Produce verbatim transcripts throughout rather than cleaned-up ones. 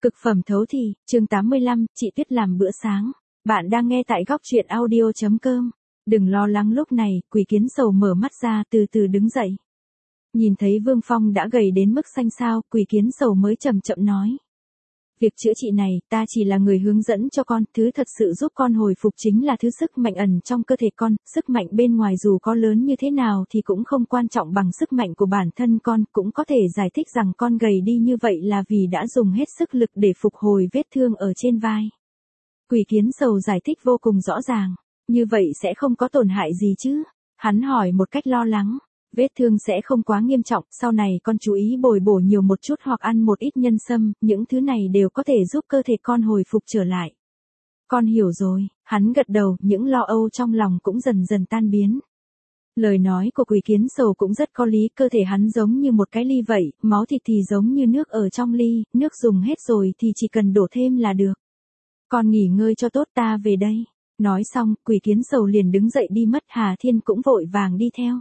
Cực phẩm thấu thị, chương tám mươi lăm, chị Tuyết làm bữa sáng. Bạn đang nghe tại góc truyện audio chấm com. Đừng lo lắng, lúc này, Quỷ Kiến Sầu mở mắt ra, từ từ đứng dậy. Nhìn thấy Vương Phong đã gầy đến mức xanh xao, Quỷ Kiến Sầu mới chậm chậm nói. Việc chữa trị này, ta chỉ là người hướng dẫn cho con, thứ thật sự giúp con hồi phục chính là thứ sức mạnh ẩn trong cơ thể con, sức mạnh bên ngoài dù có lớn như thế nào thì cũng không quan trọng bằng sức mạnh của bản thân con, cũng có thể giải thích rằng con gầy đi như vậy là vì đã dùng hết sức lực để phục hồi vết thương ở trên vai. Quỷ Kiến Sầu giải thích vô cùng rõ ràng, như vậy sẽ không có tổn hại gì chứ? Hắn hỏi một cách lo lắng. Vết thương sẽ không quá nghiêm trọng, sau này con chú ý bồi bổ nhiều một chút hoặc ăn một ít nhân sâm, những thứ này đều có thể giúp cơ thể con hồi phục trở lại. Con hiểu rồi, hắn gật đầu, những lo âu trong lòng cũng dần dần tan biến. Lời nói của Quỷ Kiến Sầu cũng rất có lý, cơ thể hắn giống như một cái ly vậy, máu thịt thì giống như nước ở trong ly, nước dùng hết rồi thì chỉ cần đổ thêm là được. Con nghỉ ngơi cho tốt, ta về đây. Nói xong, Quỷ Kiến Sầu liền đứng dậy đi mất, Hà Thiên cũng vội vàng đi theo.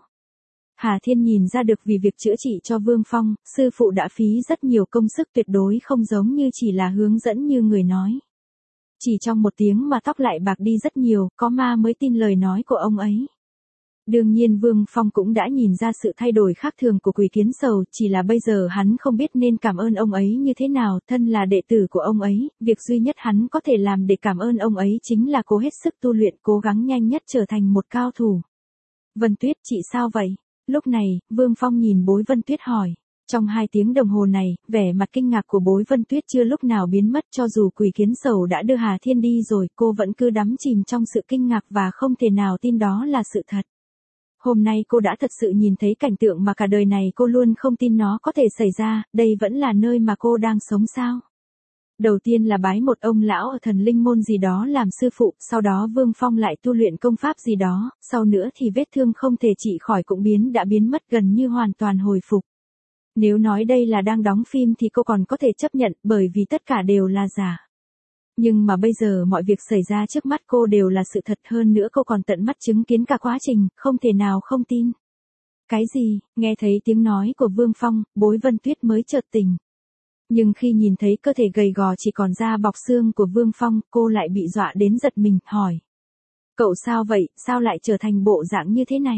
Hà Thiên nhìn ra được vì việc chữa trị cho Vương Phong, sư phụ đã phí rất nhiều công sức, tuyệt đối không giống như chỉ là hướng dẫn như người nói. Chỉ trong một tiếng mà tóc lại bạc đi rất nhiều, có ma mới tin lời nói của ông ấy. Đương nhiên Vương Phong cũng đã nhìn ra sự thay đổi khác thường của Quỷ Kiến Sầu, chỉ là bây giờ hắn không biết nên cảm ơn ông ấy như thế nào, thân là đệ tử của ông ấy, việc duy nhất hắn có thể làm để cảm ơn ông ấy chính là cố hết sức tu luyện, cố gắng nhanh nhất trở thành một cao thủ. Vân Tuyết, chị sao vậy? Lúc này, Vương Phong nhìn Bối Vân Tuyết hỏi. Trong hai tiếng đồng hồ này, vẻ mặt kinh ngạc của Bối Vân Tuyết chưa lúc nào biến mất, cho dù Quỷ Kiến Sầu đã đưa Hà Thiên đi rồi, cô vẫn cứ đắm chìm trong sự kinh ngạc và không thể nào tin đó là sự thật. Hôm nay cô đã thật sự nhìn thấy cảnh tượng mà cả đời này cô luôn không tin nó có thể xảy ra, đây vẫn là nơi mà cô đang sống sao? Đầu tiên là bái một ông lão ở thần linh môn gì đó làm sư phụ, sau đó Vương Phong lại tu luyện công pháp gì đó, sau nữa thì vết thương không thể trị khỏi cũng biến đã biến mất, gần như hoàn toàn hồi phục. Nếu nói đây là đang đóng phim thì cô còn có thể chấp nhận, bởi vì tất cả đều là giả. Nhưng mà bây giờ mọi việc xảy ra trước mắt cô đều là sự thật, hơn nữa cô còn tận mắt chứng kiến cả quá trình, không thể nào không tin. Cái gì? Nghe thấy tiếng nói của Vương Phong, Bối Vân Tuyết mới chợt tỉnh. Nhưng khi nhìn thấy cơ thể gầy gò chỉ còn da bọc xương của Vương Phong, cô lại bị dọa đến giật mình, hỏi. Cậu sao vậy, sao lại trở thành bộ dạng như thế này?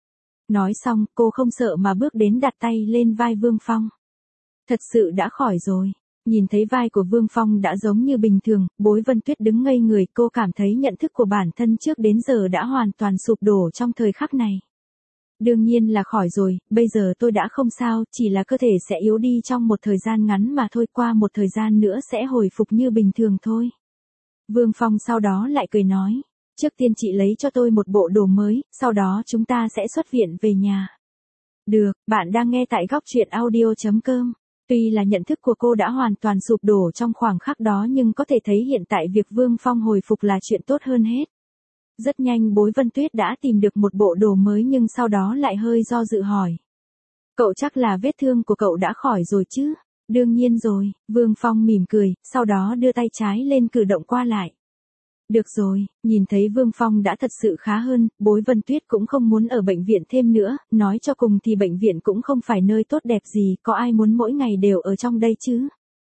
Nói xong, cô không sợ mà bước đến đặt tay lên vai Vương Phong. Thật sự đã khỏi rồi. Nhìn thấy vai của Vương Phong đã giống như bình thường, Bối Vân Tuyết đứng ngây người, cô cảm thấy nhận thức của bản thân trước đến giờ đã hoàn toàn sụp đổ trong thời khắc này. Đương nhiên là khỏi rồi, bây giờ tôi đã không sao, chỉ là cơ thể sẽ yếu đi trong một thời gian ngắn mà thôi, qua một thời gian nữa sẽ hồi phục như bình thường thôi. Vương Phong sau đó lại cười nói, trước tiên chị lấy cho tôi một bộ đồ mới, sau đó chúng ta sẽ xuất viện về nhà. Được, bạn đang nghe tại góc truyện audio chấm com. Tuy là nhận thức của cô đã hoàn toàn sụp đổ trong khoảng khắc đó nhưng có thể thấy hiện tại việc Vương Phong hồi phục là chuyện tốt hơn hết. Rất nhanh Bối Vân Tuyết đã tìm được một bộ đồ mới nhưng sau đó lại hơi do dự hỏi. Cậu chắc là vết thương của cậu đã khỏi rồi chứ? Đương nhiên rồi, Vương Phong mỉm cười, sau đó đưa tay trái lên cử động qua lại. Được rồi, nhìn thấy Vương Phong đã thật sự khá hơn, Bối Vân Tuyết cũng không muốn ở bệnh viện thêm nữa, nói cho cùng thì bệnh viện cũng không phải nơi tốt đẹp gì, có ai muốn mỗi ngày đều ở trong đây chứ?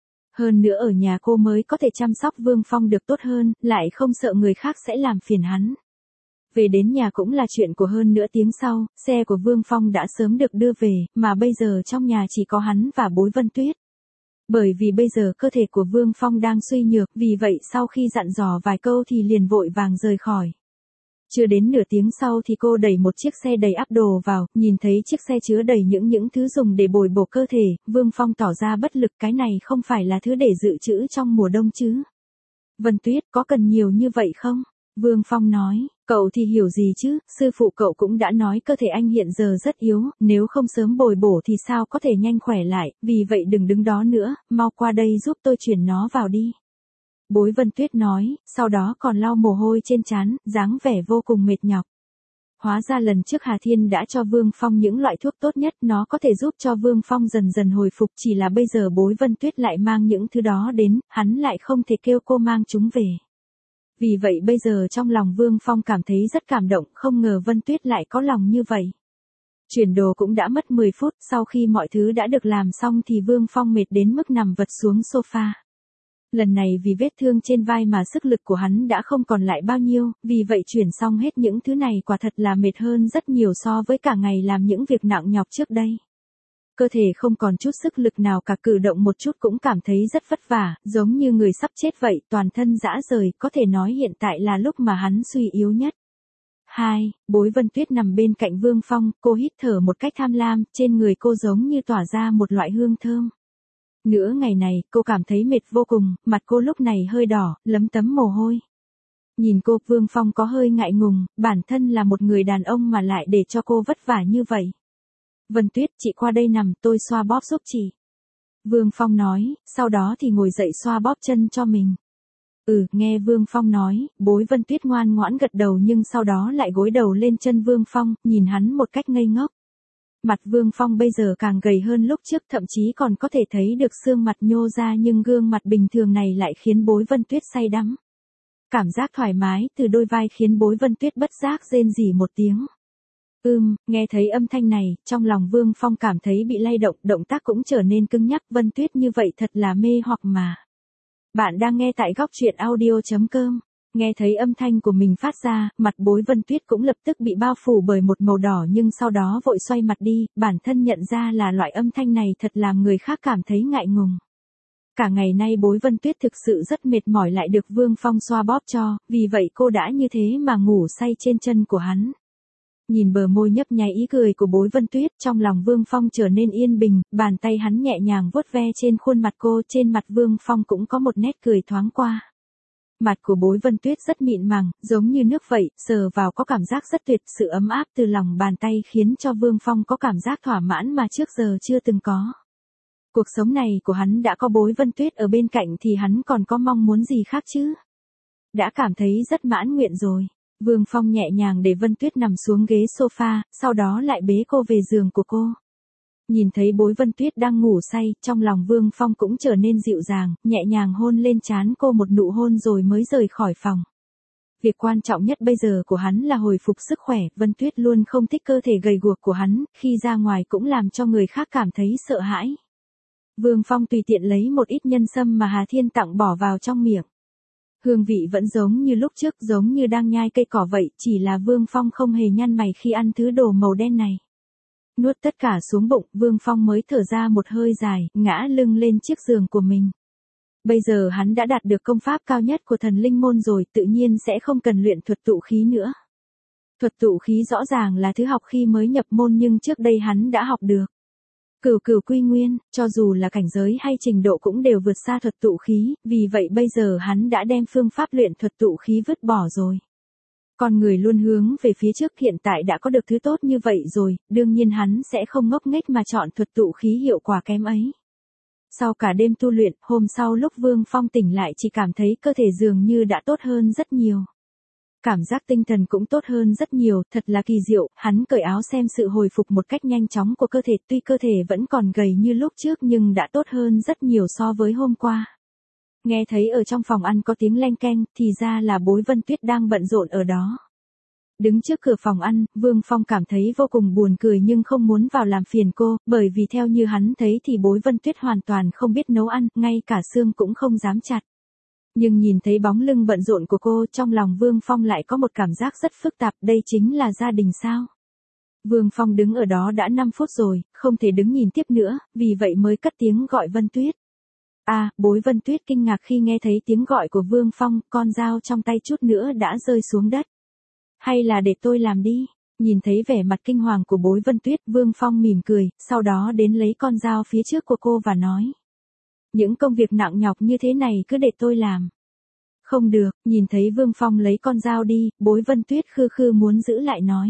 Hơn nữa ở nhà cô mới có thể chăm sóc Vương Phong được tốt hơn, lại không sợ người khác sẽ làm phiền hắn. Về đến nhà cũng là chuyện của hơn nửa tiếng sau, xe của Vương Phong đã sớm được đưa về, mà bây giờ trong nhà chỉ có hắn và Bối Vân Tuyết. Bởi vì bây giờ cơ thể của Vương Phong đang suy nhược, vì vậy sau khi dặn dò vài câu thì liền vội vàng rời khỏi. Chưa đến nửa tiếng sau thì cô đẩy một chiếc xe đầy ắp đồ vào, nhìn thấy chiếc xe chứa đầy những những thứ dùng để bồi bổ cơ thể, Vương Phong tỏ ra bất lực, cái này không phải là thứ để dự trữ trong mùa đông chứ. Vân Tuyết, có cần nhiều như vậy không? Vương Phong nói, cậu thì hiểu gì chứ, sư phụ cậu cũng đã nói cơ thể anh hiện giờ rất yếu, nếu không sớm bồi bổ thì sao có thể nhanh khỏe lại, vì vậy đừng đứng đó nữa, mau qua đây giúp tôi chuyển nó vào đi. Bối Vân Tuyết nói, sau đó còn lau mồ hôi trên trán, dáng vẻ vô cùng mệt nhọc. Hóa ra lần trước Hà Thiên đã cho Vương Phong những loại thuốc tốt nhất, nó có thể giúp cho Vương Phong dần dần hồi phục, chỉ là bây giờ Bối Vân Tuyết lại mang những thứ đó đến, hắn lại không thể kêu cô mang chúng về. Vì vậy bây giờ trong lòng Vương Phong cảm thấy rất cảm động, không ngờ Vân Tuyết lại có lòng như vậy. Chuyển đồ cũng đã mất mười phút, sau khi mọi thứ đã được làm xong thì Vương Phong mệt đến mức nằm vật xuống sofa. Lần này vì vết thương trên vai mà sức lực của hắn đã không còn lại bao nhiêu, vì vậy chuyển xong hết những thứ này quả thật là mệt hơn rất nhiều so với cả ngày làm những việc nặng nhọc trước đây. Cơ thể không còn chút sức lực nào cả, cử động một chút cũng cảm thấy rất vất vả, giống như người sắp chết vậy, toàn thân rã rời, có thể nói hiện tại là lúc mà hắn suy yếu nhất. hai. Bối Vân Tuyết nằm bên cạnh Vương Phong, cô hít thở một cách tham lam, trên người cô giống như tỏa ra một loại hương thơm. Nửa ngày này, cô cảm thấy mệt vô cùng, mặt cô lúc này hơi đỏ, lấm tấm mồ hôi. Nhìn cô, Vương Phong có hơi ngại ngùng, bản thân là một người đàn ông mà lại để cho cô vất vả như vậy. Vân Tuyết, chị qua đây nằm, tôi xoa bóp giúp chị. Vương Phong nói, sau đó thì ngồi dậy xoa bóp chân cho mình. Ừ, nghe Vương Phong nói, Bối Vân Tuyết ngoan ngoãn gật đầu nhưng sau đó lại gối đầu lên chân Vương Phong, nhìn hắn một cách ngây ngốc. Mặt Vương Phong bây giờ càng gầy hơn lúc trước, thậm chí còn có thể thấy được xương mặt nhô ra, nhưng gương mặt bình thường này lại khiến Bối Vân Tuyết say đắm. Cảm giác thoải mái từ đôi vai khiến Bối Vân Tuyết bất giác rên rỉ một tiếng. Ừm, nghe thấy âm thanh này, trong lòng Vương Phong cảm thấy bị lay động, động tác cũng trở nên cứng nhắc. Vân Tuyết như vậy thật là mê hoặc mà. Bạn đang nghe tại góc truyện audio chấm com. Nghe thấy âm thanh của mình phát ra, mặt Bối Vân Tuyết cũng lập tức bị bao phủ bởi một màu đỏ, nhưng sau đó vội xoay mặt đi, bản thân nhận ra là loại âm thanh này thật làm người khác cảm thấy ngại ngùng. Cả ngày nay Bối Vân Tuyết thực sự rất mệt mỏi, lại được Vương Phong xoa bóp cho, vì vậy cô đã như thế mà ngủ say trên chân của hắn. Nhìn bờ môi nhấp nháy ý cười của Bối Vân Tuyết, trong lòng Vương Phong trở nên yên bình, bàn tay hắn nhẹ nhàng vuốt ve trên khuôn mặt cô, trên mặt Vương Phong cũng có một nét cười thoáng qua. Mặt của Bối Vân Tuyết rất mịn màng, giống như nước vậy, sờ vào có cảm giác rất tuyệt, sự ấm áp từ lòng bàn tay khiến cho Vương Phong có cảm giác thỏa mãn mà trước giờ chưa từng có. Cuộc sống này của hắn đã có Bối Vân Tuyết ở bên cạnh thì hắn còn có mong muốn gì khác chứ? Đã cảm thấy rất mãn nguyện rồi. Vương Phong nhẹ nhàng để Vân Tuyết nằm xuống ghế sofa, sau đó lại bế cô về giường của cô. Nhìn thấy Bối Vân Tuyết đang ngủ say, trong lòng Vương Phong cũng trở nên dịu dàng, nhẹ nhàng hôn lên trán cô một nụ hôn rồi mới rời khỏi phòng. Việc quan trọng nhất bây giờ của hắn là hồi phục sức khỏe, Vân Tuyết luôn không thích cơ thể gầy guộc của hắn, khi ra ngoài cũng làm cho người khác cảm thấy sợ hãi. Vương Phong tùy tiện lấy một ít nhân sâm mà Hà Thiên tặng bỏ vào trong miệng. Hương vị vẫn giống như lúc trước, giống như đang nhai cây cỏ vậy, chỉ là Vương Phong không hề nhăn mày khi ăn thứ đồ màu đen này. Nuốt tất cả xuống bụng, Vương Phong mới thở ra một hơi dài, ngã lưng lên chiếc giường của mình. Bây giờ hắn đã đạt được công pháp cao nhất của thần linh môn rồi, tự nhiên sẽ không cần luyện thuật tụ khí nữa. Thuật tụ khí rõ ràng là thứ học khi mới nhập môn nhưng trước đây hắn đã học được. Cửu cửu quy nguyên, cho dù là cảnh giới hay trình độ cũng đều vượt xa thuật tụ khí, vì vậy bây giờ hắn đã đem phương pháp luyện thuật tụ khí vứt bỏ rồi. Con người luôn hướng về phía trước, hiện tại đã có được thứ tốt như vậy rồi, đương nhiên hắn sẽ không ngốc nghếch mà chọn thuật tụ khí hiệu quả kém ấy. Sau cả đêm tu luyện, hôm sau lúc Vương Phong tỉnh lại chỉ cảm thấy cơ thể dường như đã tốt hơn rất nhiều. Cảm giác tinh thần cũng tốt hơn rất nhiều, thật là kỳ diệu, hắn cởi áo xem sự hồi phục một cách nhanh chóng của cơ thể, tuy cơ thể vẫn còn gầy như lúc trước nhưng đã tốt hơn rất nhiều so với hôm qua. Nghe thấy ở trong phòng ăn có tiếng leng keng, thì ra là Bối Vân Tuyết đang bận rộn ở đó. Đứng trước cửa phòng ăn, Vương Phong cảm thấy vô cùng buồn cười nhưng không muốn vào làm phiền cô, bởi vì theo như hắn thấy thì Bối Vân Tuyết hoàn toàn không biết nấu ăn, ngay cả xương cũng không dám chặt. Nhưng nhìn thấy bóng lưng bận rộn của cô, trong lòng Vương Phong lại có một cảm giác rất phức tạp, đây chính là gia đình sao? Vương Phong đứng ở đó đã năm phút rồi, không thể đứng nhìn tiếp nữa, vì vậy mới cất tiếng gọi Vân Tuyết. À, Bối Vân Tuyết kinh ngạc khi nghe thấy tiếng gọi của Vương Phong, con dao trong tay chút nữa đã rơi xuống đất. Hay là để tôi làm đi? Nhìn thấy vẻ mặt kinh hoàng của Bối Vân Tuyết, Vương Phong mỉm cười, sau đó đến lấy con dao phía trước của cô và nói. Những công việc nặng nhọc như thế này cứ để tôi làm. Không được, nhìn thấy Vương Phong lấy con dao đi, Bối Vân Tuyết khư khư muốn giữ lại nói.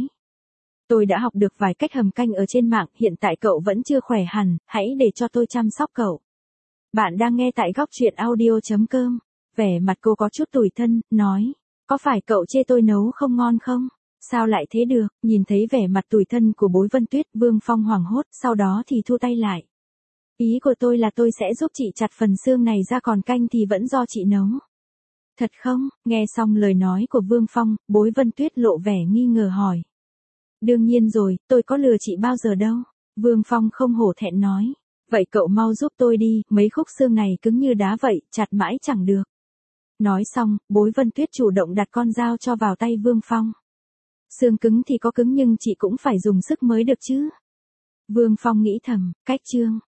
Tôi đã học được vài cách hầm canh ở trên mạng, hiện tại cậu vẫn chưa khỏe hẳn, hãy để cho tôi chăm sóc cậu. Bạn đang nghe tại góc truyện audio chấm com. Vẻ mặt cô có chút tủi thân, nói. Có phải cậu chê tôi nấu không ngon không? Sao lại thế được? Nhìn thấy vẻ mặt tủi thân của Bối Vân Tuyết, Vương Phong hoảng hốt, sau đó thì thu tay lại. Ý của tôi là tôi sẽ giúp chị chặt phần xương này ra, còn canh thì vẫn do chị nấu. Thật không? Nghe xong lời nói của Vương Phong, Bối Vân Tuyết lộ vẻ nghi ngờ hỏi. Đương nhiên rồi, tôi có lừa chị bao giờ đâu. Vương Phong không hổ thẹn nói. Vậy cậu mau giúp tôi đi, mấy khúc xương này cứng như đá vậy, chặt mãi chẳng được. Nói xong, Bối Vân Tuyết chủ động đặt con dao cho vào tay Vương Phong. Xương cứng thì có cứng nhưng chị cũng phải dùng sức mới được chứ. Vương Phong nghĩ thầm, cách chương.